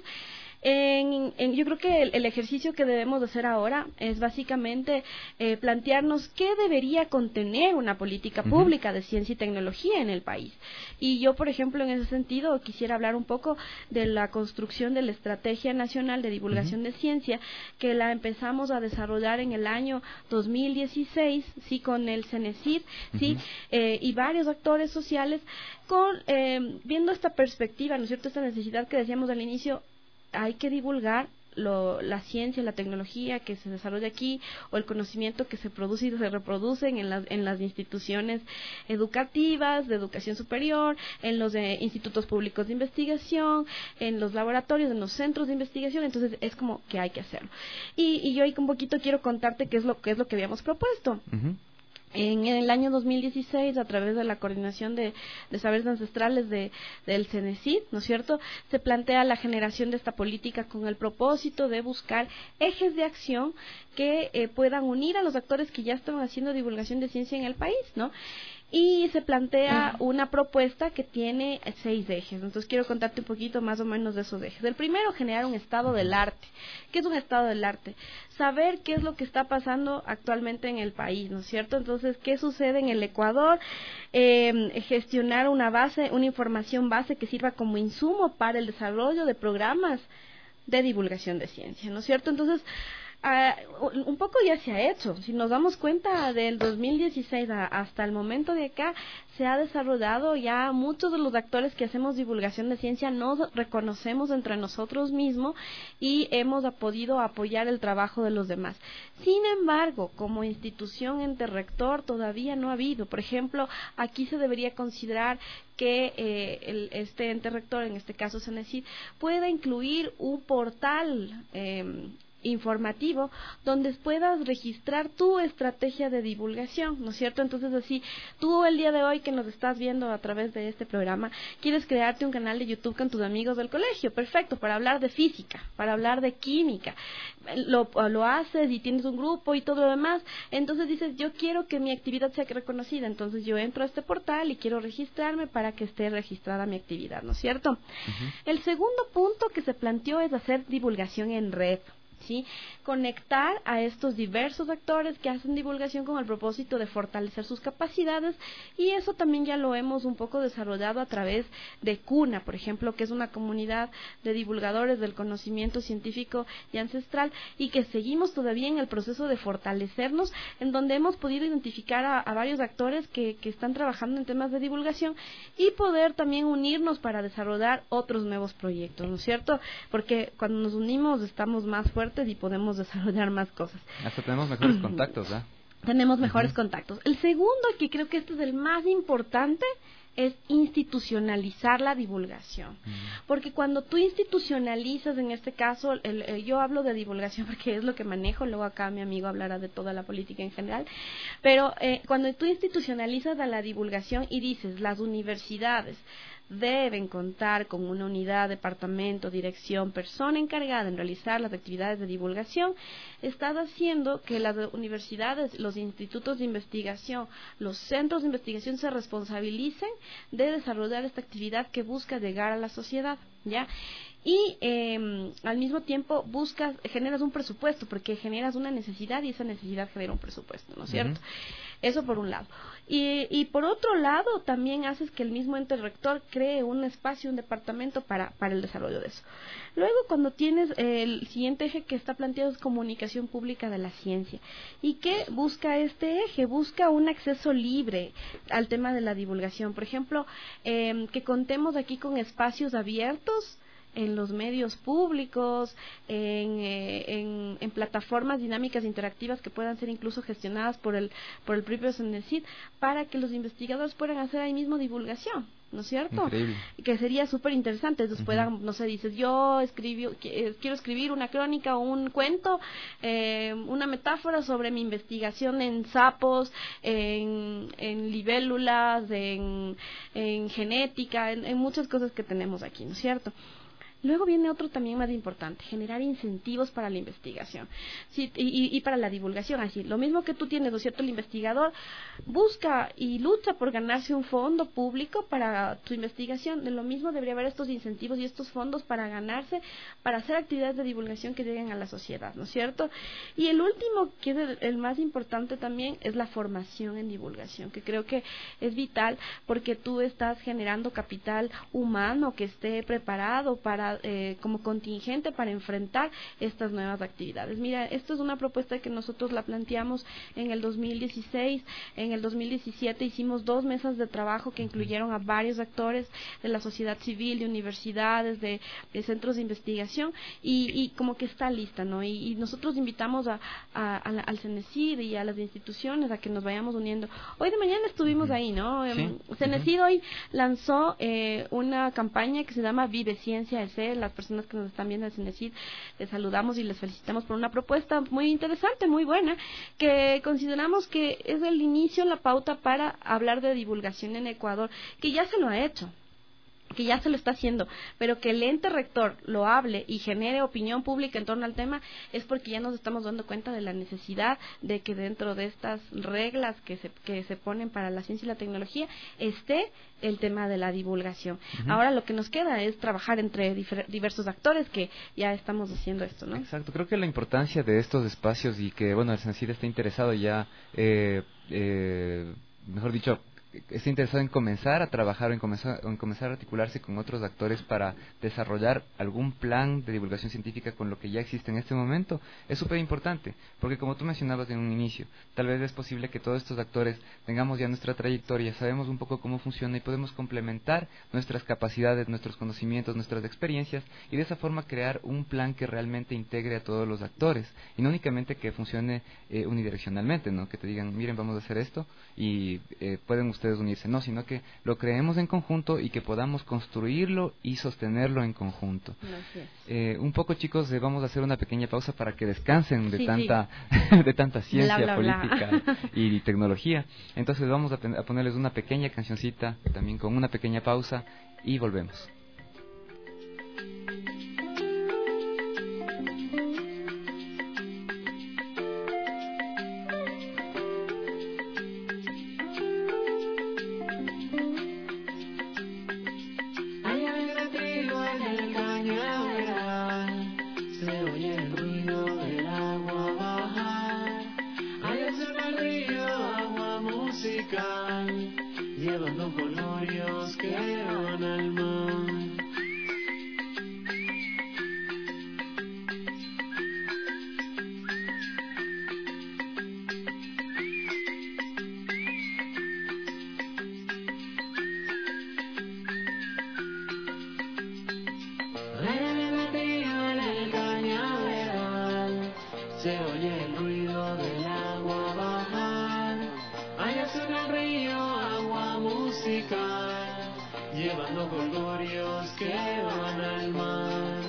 En, en, yo creo que el, el ejercicio que debemos hacer ahora es básicamente eh, plantearnos qué debería contener una política pública de ciencia y tecnología en el país. Y yo, por ejemplo, en ese sentido, quisiera hablar un poco de la construcción de la Estrategia Nacional de Divulgación uh-huh. de Ciencia, que la empezamos a desarrollar en el año dos mil dieciséis, sí, con el CENESID, uh-huh. sí, eh, y varios actores sociales, con eh, viendo esta perspectiva, ¿no es cierto?, esta necesidad que decíamos al inicio. Hay que divulgar lo, la ciencia, la tecnología que se desarrolla aquí, o el conocimiento que se produce y se reproduce en las, en las instituciones educativas, de educación superior, en los eh, institutos públicos de investigación, en los laboratorios, en los centros de investigación. Entonces es como que hay que hacerlo. Y, y yo ahí un poquito quiero contarte qué es lo, qué es lo que habíamos propuesto. Uh-huh. En el año dos mil dieciséis, a través de la coordinación de, de saberes ancestrales de, del CENESID, ¿no es cierto?, se plantea la generación de esta política con el propósito de buscar ejes de acción que eh, puedan unir a los actores que ya están haciendo divulgación de ciencia en el país, ¿no? Y se plantea una propuesta que tiene seis ejes. Entonces quiero contarte un poquito más o menos de esos ejes. El primero, generar un estado del arte. ¿Qué es un estado del arte? Saber qué es lo que está pasando actualmente en el país, ¿no es cierto? Entonces, ¿qué sucede en el Ecuador? Eh, gestionar una base, una información base que sirva como insumo para el desarrollo de programas de divulgación de ciencia, ¿no es cierto? Entonces, Uh, un poco ya se ha hecho. Si nos damos cuenta, del dos mil dieciséis a, hasta el momento de acá, se ha desarrollado ya. Muchos de los actores que hacemos divulgación de ciencia nos reconocemos entre nosotros mismos y hemos podido apoyar el trabajo de los demás. Sin embargo, como institución ente rector todavía no ha habido. Por ejemplo, aquí se debería considerar que eh, el, este ente rector, en este caso CENESID, pueda incluir un portal eh, informativo donde puedas registrar tu estrategia de divulgación, ¿no es cierto? Entonces, así, tú el día de hoy que nos estás viendo a través de este programa, quieres crearte un canal de YouTube con tus amigos del colegio, perfecto, para hablar de física, para hablar de química, lo, lo haces y tienes un grupo y todo lo demás. Entonces dices, yo quiero que mi actividad sea reconocida, entonces yo entro a este portal y quiero registrarme para que esté registrada mi actividad, ¿no es cierto? Uh-huh. El segundo punto que se planteó es hacer divulgación en red. ¿sí? Conectar a estos diversos actores que hacen divulgación con el propósito de fortalecer sus capacidades, y eso también ya lo hemos un poco desarrollado a través de CUNA, por ejemplo, que es una comunidad de divulgadores del conocimiento científico y ancestral, y que seguimos todavía en el proceso de fortalecernos, en donde hemos podido identificar a, a varios actores que, que están trabajando en temas de divulgación y poder también unirnos para desarrollar otros nuevos proyectos, ¿no es cierto? Porque cuando nos unimos estamos más fuertes y podemos desarrollar más cosas. Hasta tenemos mejores contactos, ¿eh? Tenemos mejores Uh-huh. contactos. El segundo, que creo que este es el más importante, es institucionalizar la divulgación. Uh-huh. Porque cuando tú institucionalizas, en este caso, el, el, yo hablo de divulgación porque es lo que manejo, luego acá mi amigo hablará de toda la política en general, pero eh, cuando tú institucionalizas a la divulgación y dices, las universidades deben contar con una unidad, departamento, dirección, persona encargada en realizar las actividades de divulgación, estás haciendo que las universidades, los institutos de investigación, los centros de investigación se responsabilicen de desarrollar esta actividad que busca llegar a la sociedad, ¿ya? Y eh, al mismo tiempo buscas, generas un presupuesto, porque generas una necesidad y esa necesidad genera un presupuesto, ¿no es cierto? Uh-huh. Eso por un lado. Y, y por otro lado, también haces que el mismo ente rector cree un espacio, un departamento para, para el desarrollo de eso. Luego, cuando tienes eh, el siguiente eje que está planteado es comunicación pública de la ciencia. ¿Y qué busca este eje? Busca un acceso libre al tema de la divulgación. Por ejemplo, eh, que contemos aquí con espacios abiertos en los medios públicos, en, eh, en, en plataformas dinámicas interactivas que puedan ser incluso gestionadas por el por el propio CENESID, para que los investigadores puedan hacer ahí mismo divulgación, ¿no es cierto? Increíble. Que sería súper interesante. Entonces uh-huh. puedan, no sé, dices, yo escribí, quiero escribir una crónica o un cuento, eh, una metáfora sobre mi investigación en sapos, en, en libélulas, en, en genética, en, en muchas cosas que tenemos aquí, ¿no es cierto? Luego viene otro también más importante, generar incentivos para la investigación, sí, y, y para la divulgación. Así, lo mismo que tú tienes, ¿no es cierto? El investigador busca y lucha por ganarse un fondo público para tu investigación. De lo mismo debería haber estos incentivos y estos fondos para ganarse, para hacer actividades de divulgación que lleguen a la sociedad, ¿no es cierto? Y el último, que es el, el más importante también, es la formación en divulgación, que creo que es vital, porque tú estás generando capital humano que esté preparado para Eh, como contingente para enfrentar estas nuevas actividades. Mira, esto es una propuesta que nosotros la planteamos en el dos mil dieciséis, en el dos mil diecisiete hicimos dos mesas de trabajo que incluyeron a varios actores de la sociedad civil, de universidades, de, de centros de investigación, y, y como que está lista, ¿no? Y, y nosotros invitamos a, a, a la, al CENESID y a las instituciones a que nos vayamos uniendo. Hoy de mañana estuvimos ahí, ¿no? Sí. CENESID hoy lanzó eh, una campaña que se llama Vive Ciencia S. Las personas que nos están viendo en CENESID, les saludamos y les felicitamos por una propuesta muy interesante, muy buena, que consideramos que es el inicio, la pauta para hablar de divulgación en Ecuador, que ya se lo ha hecho, que ya se lo está haciendo, pero que el ente rector lo hable y genere opinión pública en torno al tema, es porque ya nos estamos dando cuenta de la necesidad de que dentro de estas reglas que se, que se ponen para la ciencia y la tecnología esté el tema de la divulgación. Uh-huh. Ahora lo que nos queda es trabajar entre difer- diversos actores, que ya estamos haciendo esto, ¿no? Exacto, creo que la importancia de estos espacios, y que, bueno, el CENESID está interesado ya, eh, eh, mejor dicho, está interesado en comenzar a trabajar o en comenzar, o en comenzar a articularse con otros actores para desarrollar algún plan de divulgación científica con lo que ya existe en este momento, es súper importante, porque como tú mencionabas en un inicio, tal vez es posible que todos estos actores tengamos ya nuestra trayectoria, sabemos un poco cómo funciona y podemos complementar nuestras capacidades, nuestros conocimientos, nuestras experiencias, y de esa forma crear un plan que realmente integre a todos los actores, y no únicamente que funcione eh, unidireccionalmente, ¿no? Que te digan, miren, vamos a hacer esto y eh, pueden ustedes unirse, no, sino que lo creemos en conjunto y que podamos construirlo y sostenerlo en conjunto. Gracias. Eh, un poco, chicos, eh, vamos a hacer una pequeña pausa para que descansen de sí, tanta sí. de tanta ciencia, bla, bla, política bla. y tecnología. Entonces vamos a, a ponerles una pequeña cancioncita, también con una pequeña pausa, y volvemos. Se oye el ruido musical, llevando colorios que van al mar. Se oye el ruido del agua bajar, allá suena el río, agua musical, llevando colorios que van al mar.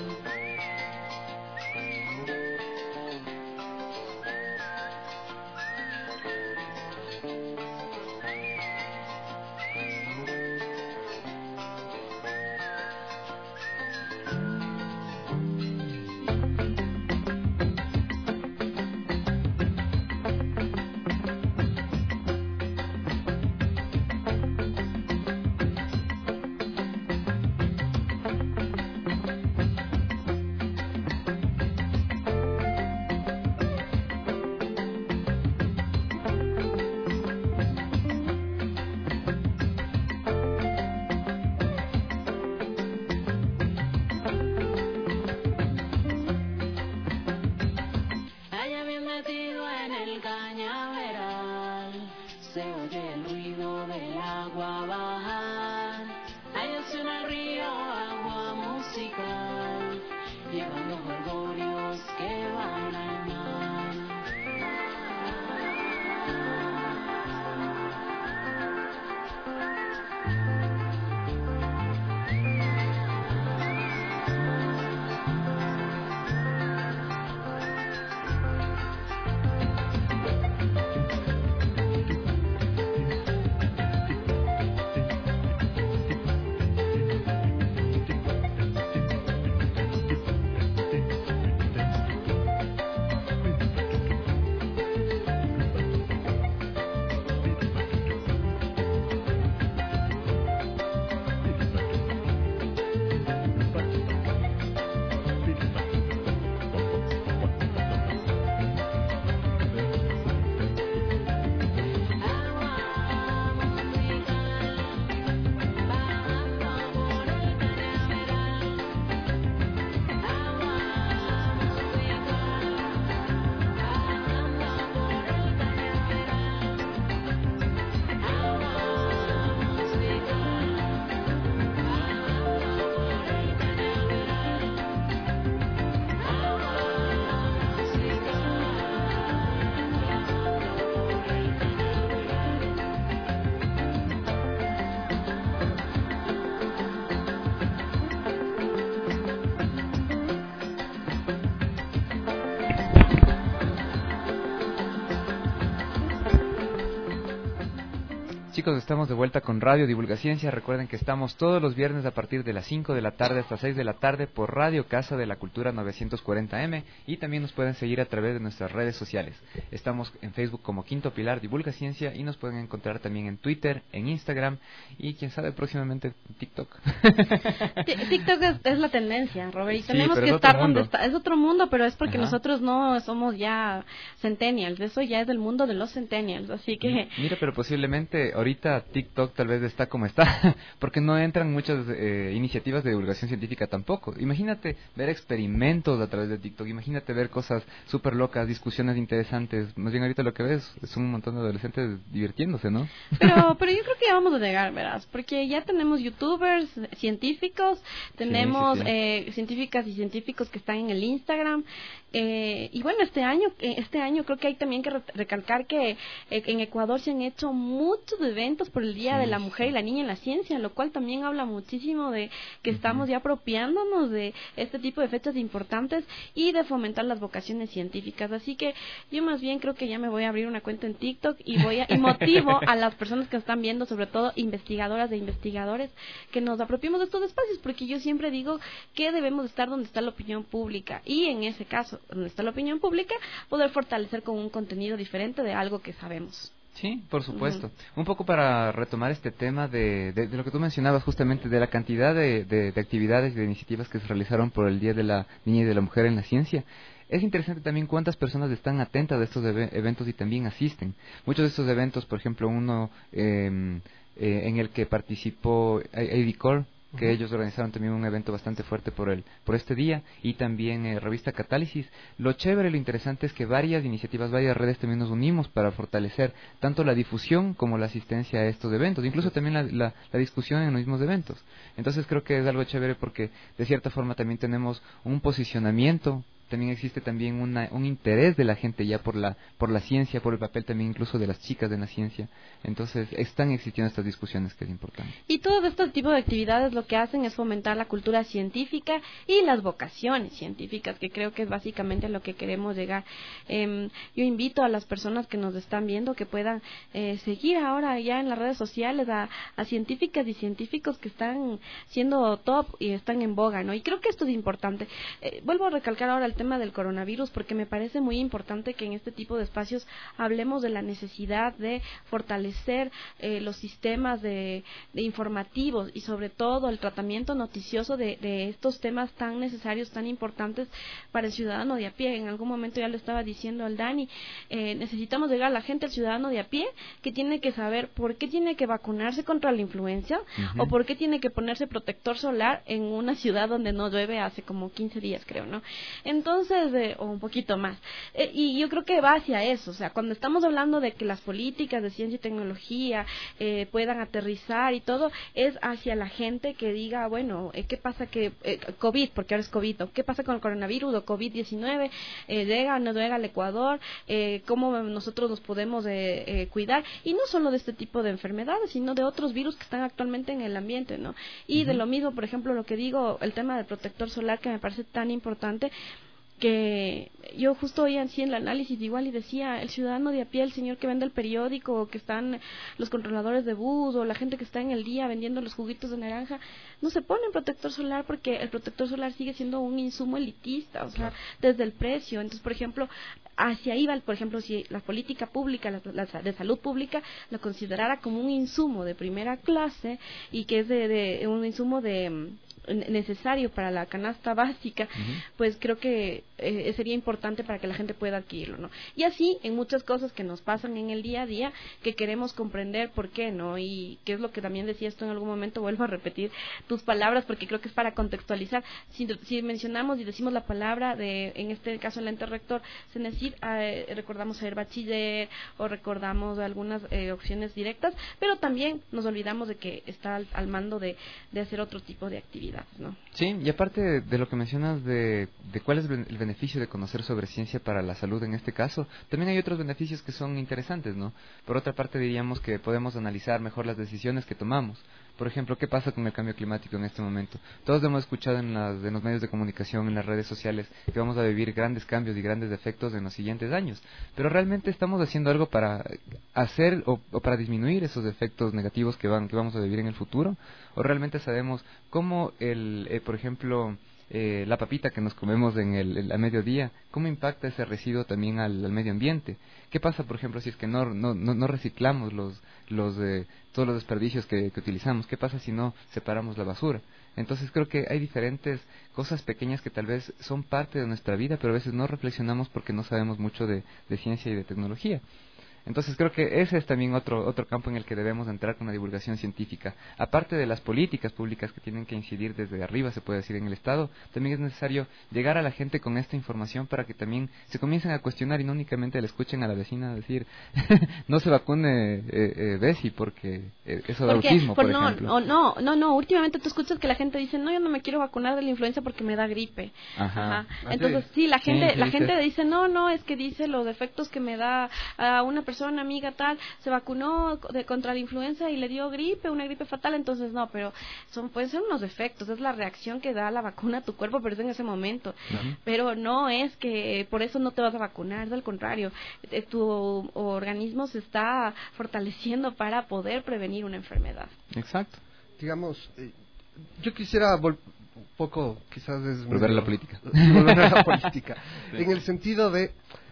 Chicos, estamos de vuelta con Radio Divulgaciencia. Recuerden que estamos todos los viernes a partir de las cinco de la tarde hasta seis de la tarde por Radio Casa de la Cultura novecientos cuarenta eme y también nos pueden seguir a través de nuestras redes sociales. Estamos en Facebook como Quinto Pilar Divulgaciencia y nos pueden encontrar también en Twitter, en Instagram y quién sabe próximamente en TikTok. TikTok es, es la tendencia, Robert, y Sí, tenemos pero que es estar otro donde mundo. está. Es otro mundo, pero es porque Ajá. nosotros no somos ya centennials, eso ya es del mundo de los centennials, así que... Mira, pero posiblemente ahorita TikTok tal vez está como está, porque no entran muchas eh, iniciativas de divulgación científica tampoco. Imagínate ver experimentos a través de TikTok, imagínate ver cosas súper locas, discusiones interesantes. Más bien ahorita lo que ves es un montón de adolescentes divirtiéndose, ¿no? Pero, pero yo creo que ya vamos a llegar, verás, porque ya tenemos youtubers científicos, tenemos Sí, sí, sí. Eh, científicas y científicos que están en el Instagram, eh, y bueno, este año eh, este año creo que hay también que re- recalcar que eh, en Ecuador se han hecho muchos eventos por el Día Sí, de la Mujer sí. y la Niña en la Ciencia, lo cual también habla muchísimo de que estamos ya apropiándonos de este tipo de fechas importantes y de fomentar las vocaciones científicas. Así que yo más bien creo que ya me voy a abrir una cuenta en TikTok y voy a, y motivo a las personas que están viendo, sobre todo investigadoras e investigadores, que nos apropiemos de estos espacios, porque yo siempre digo que debemos estar donde está la opinión pública y en ese caso, donde está la opinión pública, poder fortalecer con un contenido diferente de algo que sabemos. Sí, por supuesto. Uh-huh. Un poco para retomar este tema de, de, de lo que tú mencionabas justamente, de la cantidad de, de, de actividades y de iniciativas que se realizaron por el Día de la Niña y de la Mujer en la Ciencia. es interesante también cuántas personas están atentas de estos eve- eventos y también asisten. Muchos de estos eventos, por ejemplo, uno eh, eh, en el que participó A D Core, que ellos organizaron también un evento bastante fuerte por el por este día, y también eh, Revista Catálisis. Lo chévere, lo interesante es que varias iniciativas, varias redes también nos unimos para fortalecer tanto la difusión como la asistencia a estos eventos, incluso también la, la, la discusión en los mismos eventos. Entonces creo que es algo chévere porque de cierta forma también tenemos un posicionamiento, también existe también una, un interés de la gente ya por la por la ciencia, por el papel también incluso de las chicas de la ciencia. Entonces están existiendo estas discusiones, que es importante. Y todo este tipo de actividades lo que hacen es fomentar la cultura científica y las vocaciones científicas, que creo que es básicamente lo que queremos llegar. Eh, yo invito a las personas que nos están viendo que puedan eh, seguir ahora ya en las redes sociales a, a científicas y científicos que están siendo top y están en boga, ¿no? Y creo que esto es importante. Eh, vuelvo a recalcar ahora el tema del coronavirus porque me parece muy importante que en este tipo de espacios hablemos de la necesidad de fortalecer eh, los sistemas de, de informativos y sobre todo el tratamiento noticioso de, de estos temas tan necesarios, tan importantes para el ciudadano de a pie. En algún momento ya lo estaba diciendo al Dani, eh, necesitamos llegar a la gente, al ciudadano de a pie, que tiene que saber por qué tiene que vacunarse contra la influenza uh-huh. o por qué tiene que ponerse protector solar en una ciudad donde no llueve hace como quince días, creo, ¿no? Entonces, Entonces, eh, o un poquito más. Eh, y yo creo que va hacia eso. O sea, cuando estamos hablando de que las políticas de ciencia y tecnología eh, puedan aterrizar y todo, es hacia la gente que diga, bueno, eh, ¿qué pasa que eh, COVID, porque ahora es COVID, ¿no? ¿Qué pasa con el coronavirus o COVID diecinueve? Eh, ¿Llega o no llega al Ecuador? Eh, ¿Cómo nosotros nos podemos eh, eh, cuidar? Y no solo de este tipo de enfermedades, sino de otros virus que están actualmente en el ambiente, ¿no? Y uh-huh. de lo mismo, por ejemplo, lo que digo, el tema del protector solar, que me parece tan importante, que yo justo hoy así en el análisis igual y decía, el ciudadano de a pie, el señor que vende el periódico, o que están los controladores de bus, o la gente que está en el día vendiendo los juguitos de naranja, no se ponen protector solar porque el protector solar sigue siendo un insumo elitista, o sea, desde el precio. Entonces, por ejemplo, hacia ahí va, por ejemplo, si la política pública, la, la de salud pública, lo considerara como un insumo de primera clase y que es de, de un insumo de necesario para la canasta básica, uh-huh. pues creo que eh, sería importante para que la gente pueda adquirirlo, ¿no? Y así en muchas cosas que nos pasan en el día a día, que queremos comprender por qué, ¿no? Y qué es lo que también decía esto en algún momento, vuelvo a repetir tus palabras porque creo que es para contextualizar. Si, si mencionamos y decimos la palabra de, en este caso el ente rector, se necesita, eh, recordamos ser bachiller o recordamos algunas eh, opciones directas, pero también nos olvidamos de que está al, al mando de, de hacer otro tipo de actividad. ¿No? Sí, y aparte de, de lo que mencionas de, de cuál es el beneficio de conocer sobre ciencia para la salud en este caso, también hay otros beneficios que son interesantes, ¿no? Por otra parte diríamos que podemos analizar mejor las decisiones que tomamos. Por ejemplo, ¿qué pasa con el cambio climático en este momento? Todos hemos escuchado en, las, en los medios de comunicación, en las redes sociales, que vamos a vivir grandes cambios y grandes efectos en los siguientes años. Pero ¿realmente estamos haciendo algo para hacer o, o para disminuir esos efectos negativos que, van, que vamos a vivir en el futuro? ¿O realmente sabemos cómo, el, eh, por ejemplo, eh, la papita que nos comemos en el, el, a mediodía, cómo impacta ese residuo también al, al medio ambiente? ¿Qué pasa, por ejemplo, si es que no, no, no, no reciclamos los, los, eh, todos los desperdicios que, que utilizamos? ¿Qué pasa si no separamos la basura? Entonces creo que hay diferentes cosas pequeñas que tal vez son parte de nuestra vida, pero a veces no reflexionamos porque no sabemos mucho de, de ciencia y de tecnología. Entonces creo que ese es también otro otro campo en el que debemos entrar con la divulgación científica. Aparte de las políticas públicas que tienen que incidir desde arriba, se puede decir, en el Estado, también es necesario llegar a la gente con esta información para que también se comiencen a cuestionar y no únicamente le escuchen a la vecina decir no se vacune eh, eh, Bessie porque eh, eso da autismo, por, por no, ejemplo. No, no, no, últimamente tú escuchas que la gente dice, no, yo no me quiero vacunar de la influenza porque me da gripe. Ajá. Ajá. Entonces sí, la gente sí, la dice. gente dice, no, no, es que dice los efectos que me da a una persona persona, amiga tal, se vacunó de, contra la influenza y le dio gripe, una gripe fatal, entonces no, pero son pueden ser unos efectos, es la reacción que da la vacuna a tu cuerpo, pero es en ese momento. Uh-huh. Pero no es que por eso no te vas a vacunar, es al contrario, tu organismo se está fortaleciendo para poder prevenir una enfermedad. Exacto. Digamos, eh, yo quisiera vol- un poco, quizás es... Volver a la política. Volver a la política. Sí. En el sentido de...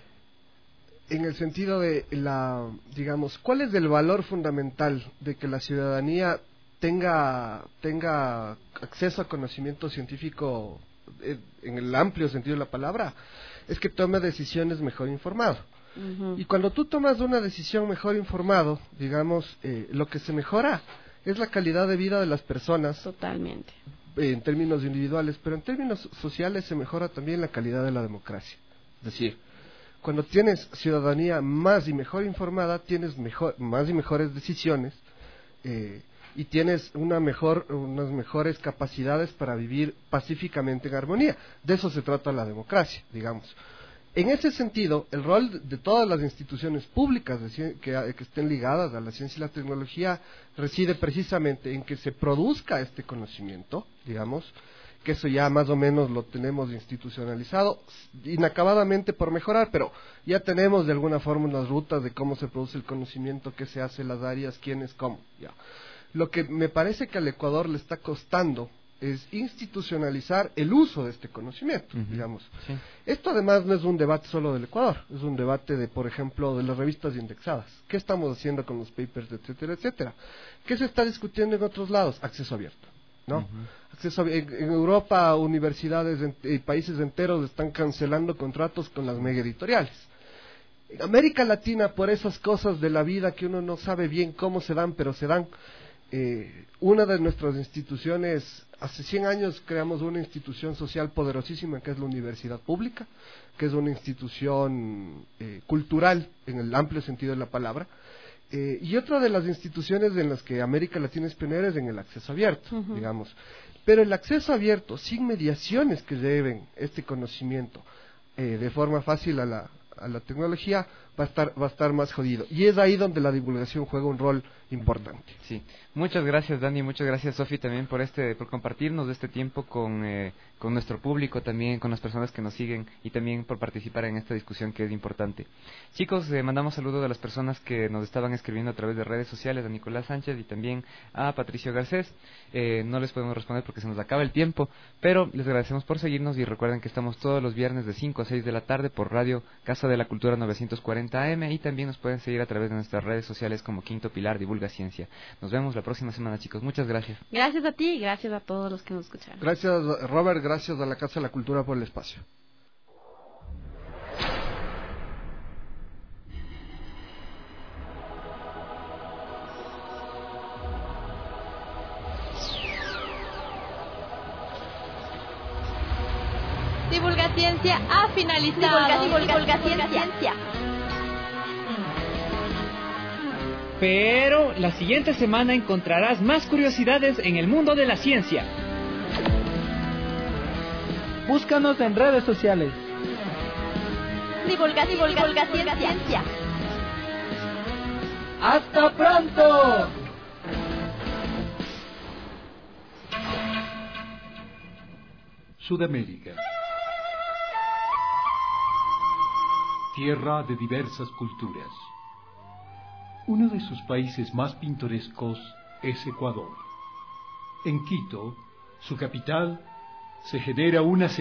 En el sentido de la, digamos, ¿cuál es el valor fundamental de que la ciudadanía tenga tenga acceso a conocimiento científico en el amplio sentido de la palabra? es que tome decisiones mejor informado. Ujú. Y cuando tú tomas una decisión mejor informado, digamos, eh, lo que se mejora es la calidad de vida de las personas. Totalmente. Eh, en términos individuales, pero en términos sociales se mejora también la calidad de la democracia. Es decir, cuando tienes ciudadanía más y mejor informada, tienes mejor, más y mejores decisiones, eh, y tienes una mejor, unas mejores capacidades para vivir pacíficamente en armonía. De eso se trata la democracia, digamos. En ese sentido, el rol de todas las instituciones públicas de cien, que, que estén ligadas a la ciencia y la tecnología reside precisamente en que se produzca este conocimiento, digamos, que eso ya más o menos lo tenemos institucionalizado, inacabadamente por mejorar, pero ya tenemos de alguna forma unas rutas de cómo se produce el conocimiento, qué se hace, las áreas, quiénes, cómo. Ya. Lo que me parece que al Ecuador le está costando es institucionalizar el uso de este conocimiento, uh-huh. digamos. Sí. Esto además no es un debate solo del Ecuador, es un debate de, por ejemplo, de las revistas indexadas. ¿Qué estamos haciendo con los papers, etcétera, etcétera? ¿Qué se está discutiendo en otros lados? Acceso abierto, ¿no? Uh-huh. Acceso, en, en Europa, universidades y países enteros están cancelando contratos con las mega editoriales. En América Latina, por esas cosas de la vida que uno no sabe bien cómo se dan, pero se dan, eh, una de nuestras instituciones, hace cien años creamos una institución social poderosísima que es la universidad pública, que es una institución eh, cultural en el amplio sentido de la palabra, eh, y otra de las instituciones en las que América Latina es pionera es en el acceso abierto, uh-huh. digamos. Pero el acceso abierto, sin mediaciones que lleven este conocimiento eh, de forma fácil a la, a la tecnología, va a estar va a estar más jodido. Y es ahí donde la divulgación juega un rol importante. Sí, muchas gracias Dani, muchas gracias Sofi también por este por compartirnos de este tiempo con eh, con nuestro público también, con las personas que nos siguen y también por participar en esta discusión que es importante. Chicos, eh, mandamos saludos a las personas que nos estaban escribiendo a través de redes sociales, a Nicolás Sánchez y también a Patricio Garcés. Eh, no les podemos responder porque se nos acaba el tiempo, pero les agradecemos por seguirnos y recuerden que estamos todos los viernes de cinco a seis de la tarde por Radio Casa de la Cultura novecientos cuarenta A M y también nos pueden seguir a través de nuestras redes sociales como Quinto Pilar Divulga Ciencia. Nos vemos la próxima semana, chicos. Muchas gracias. Gracias a ti y gracias a todos los que nos escucharon. Gracias, Robert. Gracias a la Casa de la Cultura por el espacio. Divulga Ciencia ha finalizado. Divulga, divulga, divulga Ciencia. Pero la siguiente semana encontrarás más curiosidades en el mundo de la ciencia. Búscanos en redes sociales. Divulga, divulga, divulga Ciencia. ¡Hasta pronto! Sudamérica. Tierra de diversas culturas. Uno de sus países más pintorescos es Ecuador. En Quito, su capital, se genera una